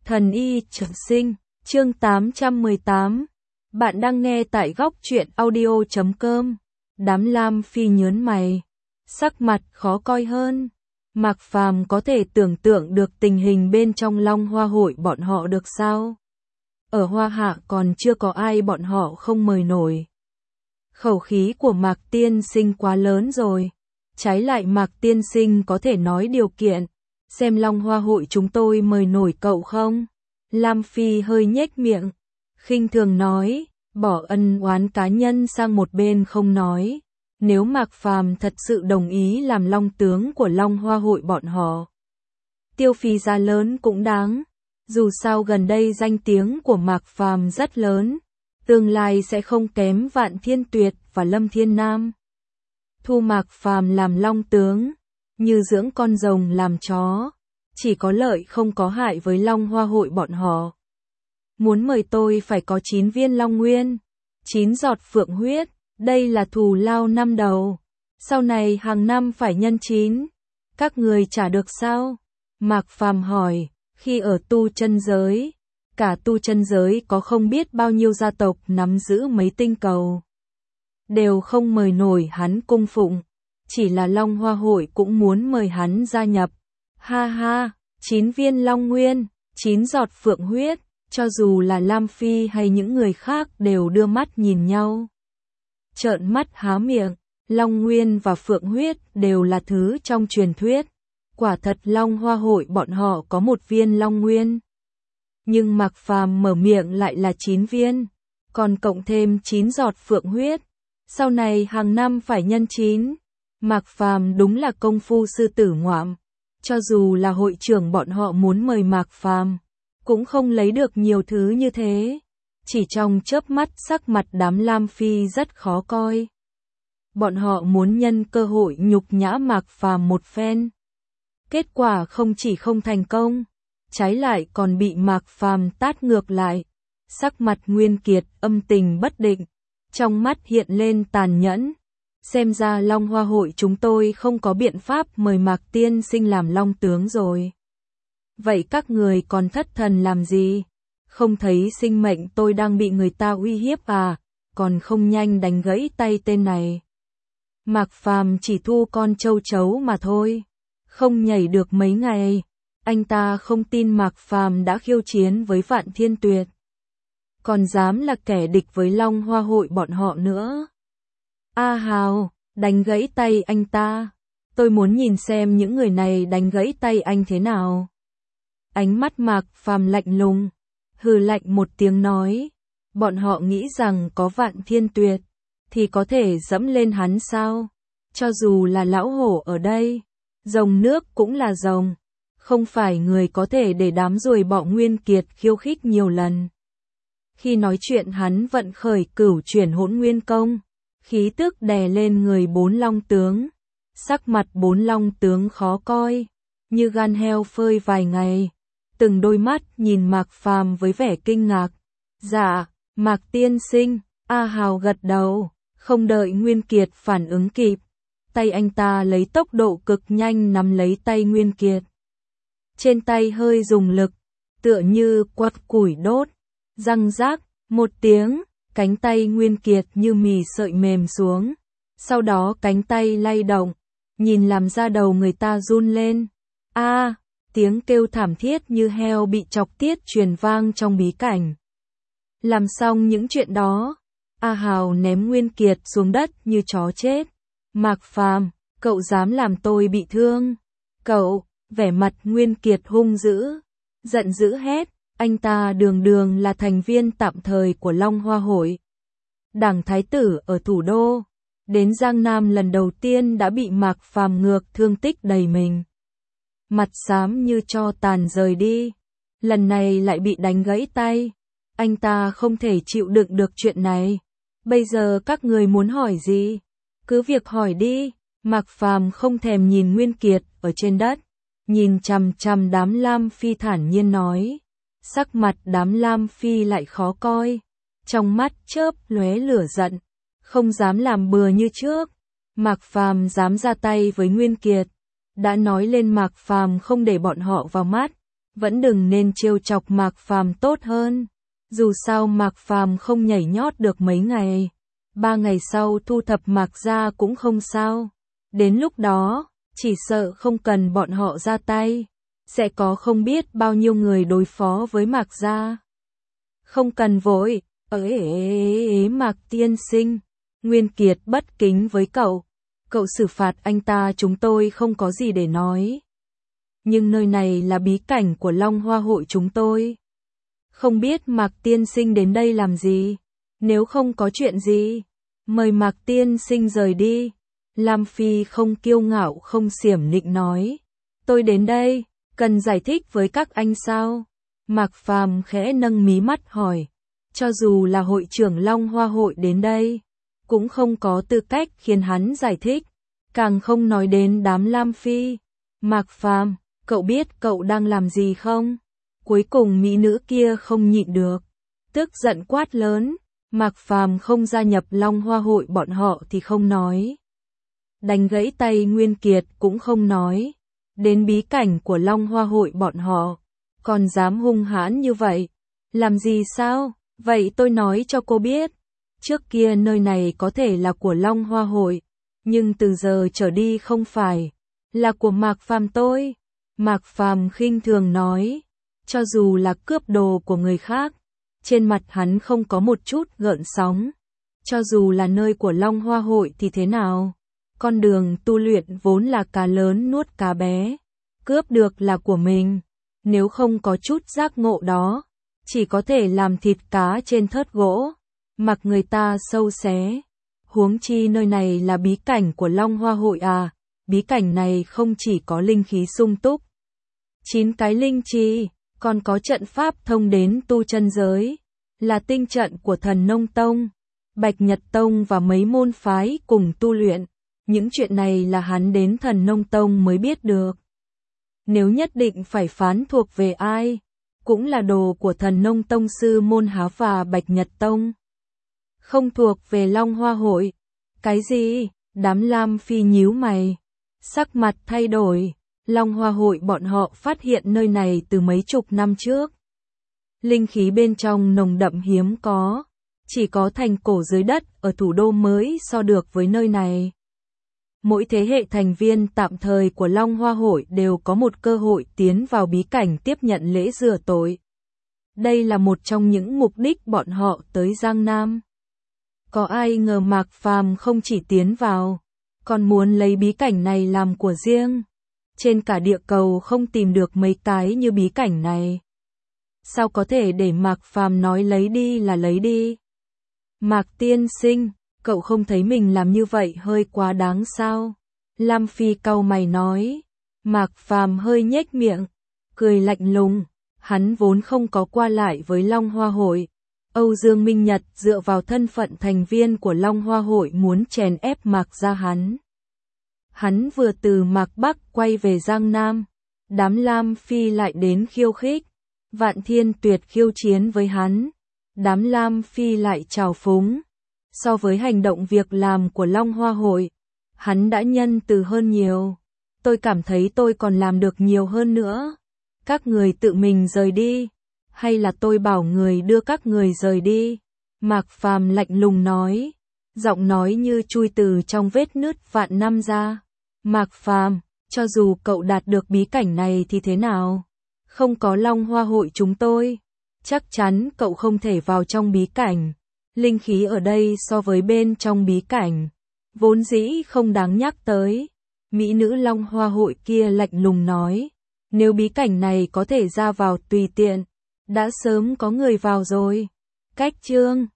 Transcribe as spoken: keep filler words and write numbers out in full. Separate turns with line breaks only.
Thần y trường sinh, chương tám trăm mười tám. Bạn đang nghe tại góc truyện audio chấm com. Đám Lam Phi nhớn mày, sắc mặt khó coi hơn. Mạc Phàm có thể tưởng tượng được tình hình bên trong Long Hoa hội bọn họ được sao? Ở Hoa Hạ còn chưa có ai bọn họ không mời nổi. Khẩu khí của Mạc Tiên Sinh quá lớn rồi. Trái lại Mạc Tiên Sinh có thể nói điều kiện. Xem Long Hoa hội chúng tôi mời nổi cậu không? Lam Phi hơi nhếch miệng, khinh thường nói, bỏ ân oán cá nhân sang một bên không nói. Nếu Mạc Phàm thật sự đồng ý làm long tướng của Long Hoa hội bọn họ, tiêu phí giá lớn cũng đáng. Dù sao gần đây danh tiếng của Mạc Phàm rất lớn, tương lai sẽ không kém Vạn Thiên Tuyệt và Lâm Thiên Nam. Thu Mạc Phàm làm long tướng, như dưỡng con rồng làm chó, chỉ có lợi không có hại với Long Hoa hội bọn họ. Muốn mời tôi phải có chín viên long nguyên, chín giọt phượng huyết, đây là thù lao năm đầu. Sau này hàng năm phải nhân chín. Các người trả được sao? Mạc Phàm hỏi, khi ở tu chân giới, cả tu chân giới có không biết bao nhiêu gia tộc nắm giữ mấy tinh cầu, đều không mời nổi hắn cung phụng. Chỉ là Long Hoa hội cũng muốn mời hắn gia nhập. Ha ha, chín viên long nguyên, chín giọt phượng huyết, cho dù là Lam Phi hay những người khác đều đưa mắt nhìn nhau. Trợn mắt há miệng, long nguyên và phượng huyết đều là thứ trong truyền thuyết. Quả thật Long Hoa hội bọn họ có một viên long nguyên. Nhưng Mạc Phàm mở miệng lại là chín viên, còn cộng thêm chín giọt phượng huyết. Sau này hàng năm phải nhân chín. Mạc Phàm đúng là công phu sư tử ngoạm. Cho dù là hội trưởng bọn họ muốn mời Mạc Phàm, cũng không lấy được nhiều thứ như thế. Chỉ trong chớp mắt sắc mặt đám Lam Phi rất khó coi. Bọn họ muốn nhân cơ hội nhục nhã Mạc Phàm một phen. Kết quả không chỉ không thành công, trái lại còn bị Mạc Phàm tát ngược lại. Sắc mặt Nguyên Kiệt âm tình bất định, trong mắt hiện lên tàn nhẫn. Xem ra Long Hoa hội chúng tôi không có biện pháp mời Mạc Tiên Sinh làm long tướng rồi. Vậy các người còn thất thần làm gì? Không thấy sinh mệnh tôi đang bị người ta uy hiếp à? Còn không nhanh đánh gãy tay tên này. Mạc Phàm chỉ thu con châu chấu mà thôi, không nhảy được mấy ngày. Anh ta không tin Mạc Phàm đã khiêu chiến với Vạn Thiên Tuyệt, còn dám là kẻ địch với Long Hoa hội bọn họ nữa. A Hào, đánh gãy tay anh ta. Tôi muốn nhìn xem những người này đánh gãy tay anh thế nào. Ánh mắt Mạc Phàm lạnh lùng, hừ lạnh một tiếng nói. Bọn họ nghĩ rằng có Vạn Thiên Tuyệt thì có thể dẫm lên hắn sao? Cho dù là lão hổ ở đây, rồng nước cũng là rồng. Không phải người có thể để đám ruồi bọ Nguyên Kiệt khiêu khích nhiều lần. Khi nói chuyện hắn vận khởi cửu chuyển hỗn nguyên công, khí tức đè lên người bốn long tướng. Sắc mặt bốn long tướng khó coi, như gan heo phơi vài ngày. Từng đôi mắt nhìn Mạc Phàm với vẻ kinh ngạc. Dạ, Mạc Tiên Sinh. A Hào gật đầu, không đợi Nguyên Kiệt phản ứng kịp. Tay anh ta lấy tốc độ cực nhanh nắm lấy tay Nguyên Kiệt. Trên tay hơi dùng lực, tựa như quạt củi đốt. Răng rác, một tiếng, cánh tay Nguyên Kiệt như mì sợi mềm xuống. Sau đó cánh tay lay động, nhìn làm da đầu người ta run lên. A, à, tiếng kêu thảm thiết như heo bị chọc tiết truyền vang trong bí cảnh. Làm xong những chuyện đó, A Hào ném Nguyên Kiệt xuống đất như chó chết. Mạc Phàm, cậu dám làm tôi bị thương? Cậu, vẻ mặt Nguyên Kiệt hung dữ, giận dữ hét. Anh ta đường đường là thành viên tạm thời của Long Hoa hội. Đảng thái tử ở thủ đô, đến Giang Nam lần đầu tiên đã bị Mạc Phàm ngược thương tích đầy mình. Mặt xám như tro tàn rời đi, lần này lại bị đánh gãy tay. Anh ta không thể chịu đựng được chuyện này. Bây giờ các người muốn hỏi gì? Cứ việc hỏi đi. Mạc Phàm không thèm nhìn Nguyên Kiệt ở trên đất, nhìn chằm chằm đám Lam Phi thản nhiên nói. Sắc mặt đám Lam Phi lại khó coi, trong mắt chớp lóe lửa giận, không dám làm bừa như trước. Mạc Phàm dám ra tay với Nguyên Kiệt, đã nói lên Mạc Phàm không để bọn họ vào mắt, vẫn đừng nên trêu chọc Mạc Phàm tốt hơn. Dù sao Mạc Phàm không nhảy nhót được mấy ngày, ba ngày sau thu thập Mạc gia cũng không sao. Đến lúc đó, chỉ sợ không cần bọn họ ra tay, sẽ có không biết bao nhiêu người đối phó với Mạc gia. Không cần vội, ế ế ế Mạc tiên sinh, Nguyên Kiệt bất kính với cậu. Cậu xử phạt anh ta chúng tôi không có gì để nói. Nhưng nơi này là bí cảnh của Long Hoa hội chúng tôi. Không biết Mạc tiên sinh đến đây làm gì? Nếu không có chuyện gì, mời Mạc tiên sinh rời đi. Lam Phi không kiêu ngạo không xiểm nịnh nói. Tôi đến đây, cần giải thích với các anh sao? Mạc Phàm khẽ nâng mí mắt hỏi. Cho dù là hội trưởng Long Hoa hội đến đây, cũng không có tư cách khiến hắn giải thích, càng không nói đến đám Lam Phi. Mạc Phàm, cậu biết cậu đang làm gì không? Cuối cùng mỹ nữ kia không nhịn được, tức giận quát lớn. Mạc Phàm không gia nhập Long Hoa hội bọn họ thì không nói. Đánh gãy tay Nguyên Kiệt cũng không nói. Đến bí cảnh của Long Hoa hội bọn họ, còn dám hung hãn như vậy. Làm gì sao? Vậy tôi nói cho cô biết. Trước kia nơi này có thể là của Long Hoa hội, nhưng từ giờ trở đi không phải, là của Mạc Phàm tôi. Mạc Phàm khinh thường nói, cho dù là cướp đồ của người khác, trên mặt hắn không có một chút gợn sóng. Cho dù là nơi của Long Hoa hội thì thế nào? Con đường tu luyện vốn là cá lớn nuốt cá bé, cướp được là của mình, nếu không có chút giác ngộ đó, chỉ có thể làm thịt cá trên thớt gỗ, mặc người ta sâu xé. Huống chi nơi này là bí cảnh của Long Hoa hội à, bí cảnh này không chỉ có linh khí sung túc, chín cái linh chi, còn có trận pháp thông đến tu chân giới, là tinh trận của Thần Nông Tông, Bạch Nhật Tông và mấy môn phái cùng tu luyện. Những chuyện này là hắn đến Thần Nông Tông mới biết được. Nếu nhất định phải phán thuộc về ai, cũng là đồ của Thần Nông Tông sư môn Há và Bạch Nhật Tông, không thuộc về Long Hoa hội. Cái gì? Đám Lam Phi nhíu mày, sắc mặt thay đổi. Long Hoa hội bọn họ phát hiện nơi này từ mấy chục năm trước. Linh khí bên trong nồng đậm hiếm có, chỉ có thành cổ dưới đất ở thủ đô mới so được với nơi này. Mỗi thế hệ thành viên tạm thời của Long Hoa hội đều có một cơ hội tiến vào bí cảnh tiếp nhận lễ rửa tội. Đây là một trong những mục đích bọn họ tới Giang Nam. Có ai ngờ Mạc Phàm không chỉ tiến vào, còn muốn lấy bí cảnh này làm của riêng. Trên cả địa cầu không tìm được mấy cái như bí cảnh này. Sao có thể để Mạc Phàm nói lấy đi là lấy đi? Mạc tiên sinh, cậu không thấy mình làm như vậy hơi quá đáng sao? Lam Phi cau mày nói. Mạc Phàm hơi nhếch miệng, cười lạnh lùng. Hắn vốn không có qua lại với Long Hoa hội. Âu Dương Minh Nhật dựa vào thân phận thành viên của Long Hoa hội muốn chèn ép Mạc gia hắn. Hắn vừa từ Mạc Bắc quay về Giang Nam, đám Lam Phi lại đến khiêu khích. Vạn Thiên Tuyệt khiêu chiến với hắn, đám Lam Phi lại trào phúng. So với hành động việc làm của Long Hoa hội, hắn đã nhân từ hơn nhiều. Tôi cảm thấy tôi còn làm được nhiều hơn nữa. Các người tự mình rời đi, hay là tôi bảo người đưa các người rời đi? Mạc Phàm lạnh lùng nói, giọng nói như chui từ trong vết nứt vạn năm ra. Mạc Phàm, cho dù cậu đạt được bí cảnh này thì thế nào? Không có Long Hoa hội chúng tôi, chắc chắn cậu không thể vào trong bí cảnh. Linh khí ở đây so với bên trong bí cảnh, vốn dĩ không đáng nhắc tới. Mỹ nữ Long Hoa hội kia lạnh lùng nói, nếu bí cảnh này có thể ra vào tùy tiện, đã sớm có người vào rồi. Cách chương